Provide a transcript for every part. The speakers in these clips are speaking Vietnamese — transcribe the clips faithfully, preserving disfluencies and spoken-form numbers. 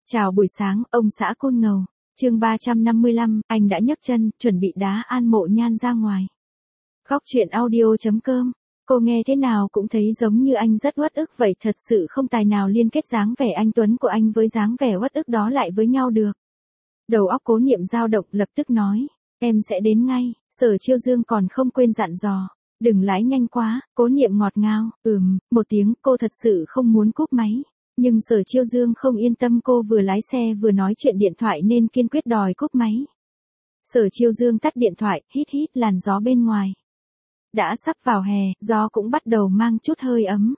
Chào buổi sáng, ông xã Côn Ngầu. Chương ba trăm năm mươi lăm, anh đã nhấc chân, chuẩn bị đá An Mộ Nhan ra ngoài. Góc truyện audio chấm com. Cô nghe thế nào cũng thấy giống như anh rất uất ức vậy, thật sự không tài nào liên kết dáng vẻ anh tuấn của anh với dáng vẻ uất ức đó lại với nhau được. Đầu óc Cố Niệm dao động, lập tức nói, em sẽ đến ngay. Sở Chiêu Dương còn không quên dặn dò, đừng lái nhanh quá. Cố Niệm ngọt ngào, ừm, một tiếng, cô thật sự không muốn cúp máy. Nhưng Sở Chiêu Dương không yên tâm cô vừa lái xe vừa nói chuyện điện thoại nên kiên quyết đòi cúp máy. Sở Chiêu Dương tắt điện thoại, hít hít làn gió bên ngoài. Đã sắp vào hè, gió cũng bắt đầu mang chút hơi ấm.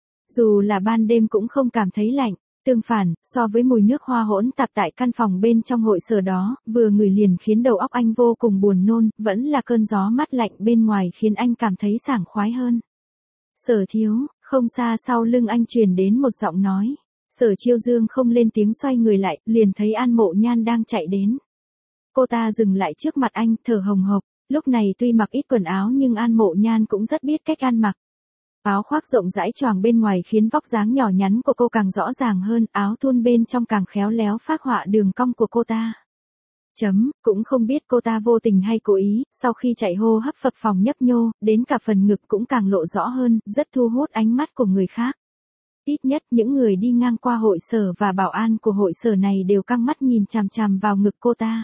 Dù là ban đêm cũng không cảm thấy lạnh, tương phản, so với mùi nước hoa hỗn tạp tại căn phòng bên trong hội sở đó, vừa ngửi liền khiến đầu óc anh vô cùng buồn nôn, vẫn là cơn gió mát lạnh bên ngoài khiến anh cảm thấy sảng khoái hơn. Sở Thiếu, không xa sau lưng anh truyền đến một giọng nói. Sở Chiêu Dương không lên tiếng, xoay người lại, liền thấy An Mộ Nhan đang chạy đến. Cô ta dừng lại trước mặt anh, thở hồng hộc, lúc này tuy mặc ít quần áo nhưng An Mộ Nhan cũng rất biết cách ăn mặc. Áo khoác rộng rãi choàng bên ngoài khiến vóc dáng nhỏ nhắn của cô càng rõ ràng hơn, áo thun bên trong càng khéo léo phác họa đường cong của cô ta. Chấm, cũng không biết cô ta vô tình hay cố ý, sau khi chạy hô hấp phập phồng nhấp nhô, đến cả phần ngực cũng càng lộ rõ hơn, rất thu hút ánh mắt của người khác. Ít nhất những người đi ngang qua hội sở và bảo an của hội sở này đều căng mắt nhìn chằm chằm vào ngực cô ta.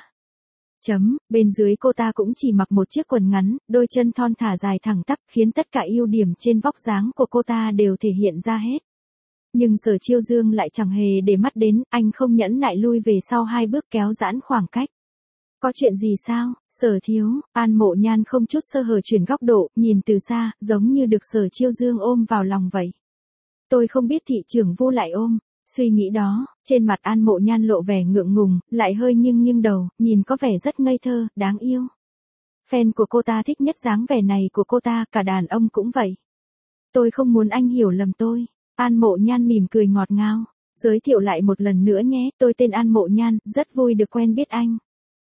Chấm, bên dưới cô ta cũng chỉ mặc một chiếc quần ngắn, đôi chân thon thả dài thẳng tắp khiến tất cả ưu điểm trên vóc dáng của cô ta đều thể hiện ra hết. Nhưng Sở Chiêu Dương lại chẳng hề để mắt đến, anh không nhẫn nại lui về sau hai bước kéo giãn khoảng cách. Có chuyện gì sao, Sở Thiếu? An Mộ Nhan không chút sơ hở chuyển góc độ, nhìn từ xa, giống như được Sở Chiêu Dương ôm vào lòng vậy. Tôi không biết thị trưởng Vu lại ôm. Suy nghĩ đó, trên mặt An Mộ Nhan lộ vẻ ngượng ngùng, lại hơi nghiêng nghiêng đầu, nhìn có vẻ rất ngây thơ, đáng yêu. Fan của cô ta thích nhất dáng vẻ này của cô ta, cả đàn ông cũng vậy. Tôi không muốn anh hiểu lầm tôi. An Mộ Nhan mỉm cười ngọt ngào. Giới thiệu lại một lần nữa nhé, tôi tên An Mộ Nhan, rất vui được quen biết anh.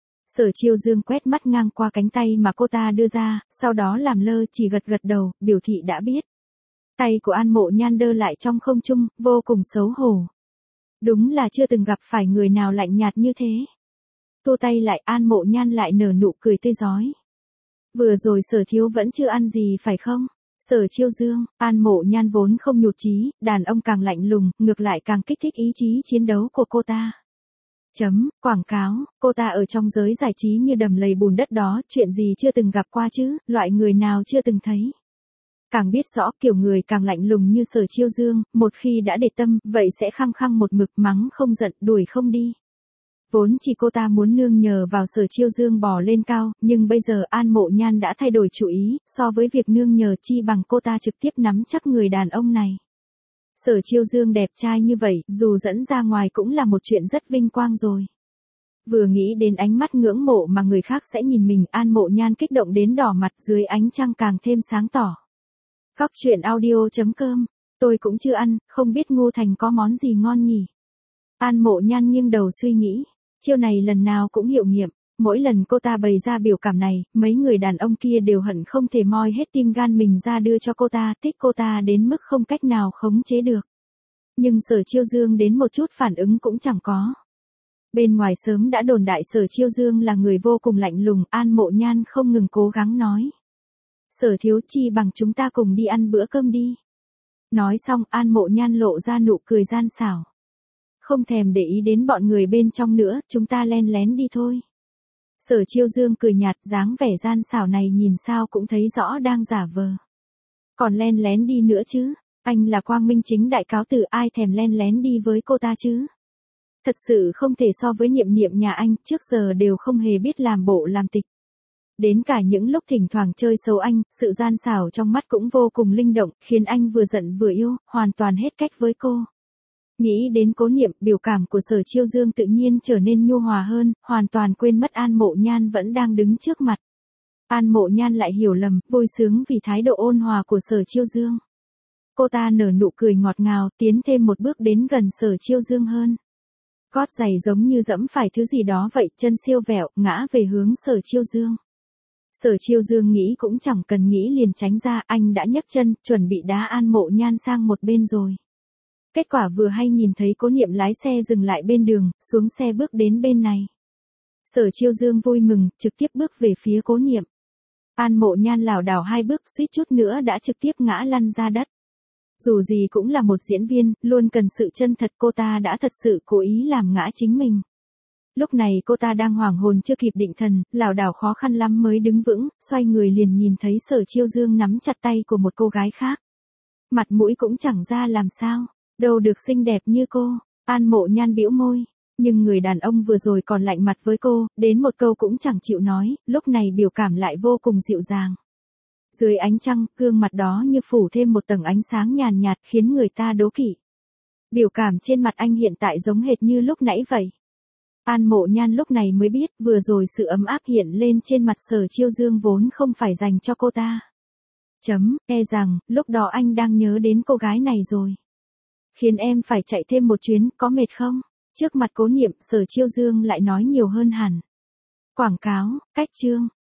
Sở Chiêu Dương quét mắt ngang qua cánh tay mà cô ta đưa ra, sau đó làm lơ, chỉ gật gật đầu, biểu thị đã biết. Tay của An Mộ Nhan đơ lại trong không trung, vô cùng xấu hổ. Đúng là chưa từng gặp phải người nào lạnh nhạt như thế. Thu tay lại, An Mộ Nhan lại nở nụ cười tươi rói. Vừa rồi Sở Thiếu vẫn chưa ăn gì phải không? Sở Chiêu Dương, An Mộ Nhan vốn không nhụt chí, đàn ông càng lạnh lùng, ngược lại càng kích thích ý chí chiến đấu của cô ta. Chấm, quảng cáo, cô ta ở trong giới giải trí như đầm lầy bùn đất đó, chuyện gì chưa từng gặp qua chứ, loại người nào chưa từng thấy. Càng biết rõ kiểu người càng lạnh lùng như Sở Chiêu Dương, một khi đã để tâm, vậy sẽ khăng khăng một mực, mắng không giận, đuổi không đi. Vốn chỉ cô ta muốn nương nhờ vào Sở Chiêu Dương bò lên cao, nhưng bây giờ An Mộ Nhan đã thay đổi chủ ý, so với việc nương nhờ chi bằng cô ta trực tiếp nắm chắc người đàn ông này. Sở Chiêu Dương đẹp trai như vậy, dù dẫn ra ngoài cũng là một chuyện rất vinh quang rồi. Vừa nghĩ đến ánh mắt ngưỡng mộ mà người khác sẽ nhìn mình, An Mộ Nhan kích động đến đỏ mặt, dưới ánh trăng càng thêm sáng tỏ. Góc truyện audio chấm com. Tôi cũng chưa ăn, không biết Ngô Thành có món gì ngon nhỉ? An Mộ Nhan nghiêng đầu suy nghĩ. Chiêu này lần nào cũng hiệu nghiệm. Mỗi lần cô ta bày ra biểu cảm này, mấy người đàn ông kia đều hận không thể moi hết tim gan mình ra đưa cho cô ta, thích cô ta đến mức không cách nào khống chế được. Nhưng Sở Chiêu Dương đến một chút phản ứng cũng chẳng có. Bên ngoài sớm đã đồn đại Sở Chiêu Dương là người vô cùng lạnh lùng, An Mộ Nhan không ngừng cố gắng nói. Sở Thiếu, chi bằng chúng ta cùng đi ăn bữa cơm đi. Nói xong, An Mộ Nhan lộ ra nụ cười gian xảo. Không thèm để ý đến bọn người bên trong nữa, chúng ta len lén đi thôi. Sở Chiêu Dương cười nhạt, dáng vẻ gian xảo này nhìn sao cũng thấy rõ đang giả vờ. Còn len lén đi nữa chứ, anh là quang minh chính đại cáo từ, ai thèm len lén đi với cô ta chứ. Thật sự không thể so với Niệm Niệm nhà anh, trước giờ đều không hề biết làm bộ làm tịch. Đến cả những lúc thỉnh thoảng chơi xấu anh, sự gian xảo trong mắt cũng vô cùng linh động, khiến anh vừa giận vừa yêu, hoàn toàn hết cách với cô. Nghĩ đến Cố Niệm, biểu cảm của Sở Chiêu Dương tự nhiên trở nên nhu hòa hơn, hoàn toàn quên mất An Mộ Nhan vẫn đang đứng trước mặt. An Mộ Nhan lại hiểu lầm, vui sướng vì thái độ ôn hòa của Sở Chiêu Dương. Cô ta nở nụ cười ngọt ngào, tiến thêm một bước đến gần Sở Chiêu Dương hơn. Gót giày giống như dẫm phải thứ gì đó vậy, chân siêu vẹo, ngã về hướng Sở Chiêu Dương. Sở Chiêu Dương nghĩ cũng chẳng cần nghĩ liền tránh ra, anh đã nhấc chân, chuẩn bị đá An Mộ Nhan sang một bên rồi. Kết quả vừa hay nhìn thấy Cố Niệm lái xe dừng lại bên đường, xuống xe bước đến bên này. Sở Chiêu Dương vui mừng, trực tiếp bước về phía Cố Niệm. An Mộ Nhan lảo đảo hai bước suýt chút nữa đã trực tiếp ngã lăn ra đất. Dù gì cũng là một diễn viên, luôn cần sự chân thật, cô ta đã thật sự cố ý làm ngã chính mình. Lúc này cô ta đang hoảng hồn chưa kịp định thần, lảo đảo khó khăn lắm mới đứng vững, xoay người liền nhìn thấy Sở Chiêu Dương nắm chặt tay của một cô gái khác. Mặt mũi cũng chẳng ra làm sao, đâu được xinh đẹp như cô. An Mộ Nhan bĩu môi, nhưng người đàn ông vừa rồi còn lạnh mặt với cô, đến một câu cũng chẳng chịu nói, lúc này biểu cảm lại vô cùng dịu dàng. Dưới ánh trăng, gương mặt đó như phủ thêm một tầng ánh sáng nhàn nhạt khiến người ta đố kỵ. Biểu cảm trên mặt anh hiện tại giống hệt như lúc nãy vậy. An Mộ Nhan lúc này mới biết, vừa rồi sự ấm áp hiện lên trên mặt Sở Chiêu Dương vốn không phải dành cho cô ta. Chấm, e rằng, lúc đó anh đang nhớ đến cô gái này rồi. Khiến em phải chạy thêm một chuyến, có mệt không? Trước mặt Cố Niệm, Sở Chiêu Dương lại nói nhiều hơn hẳn. Quảng cáo, cách chương.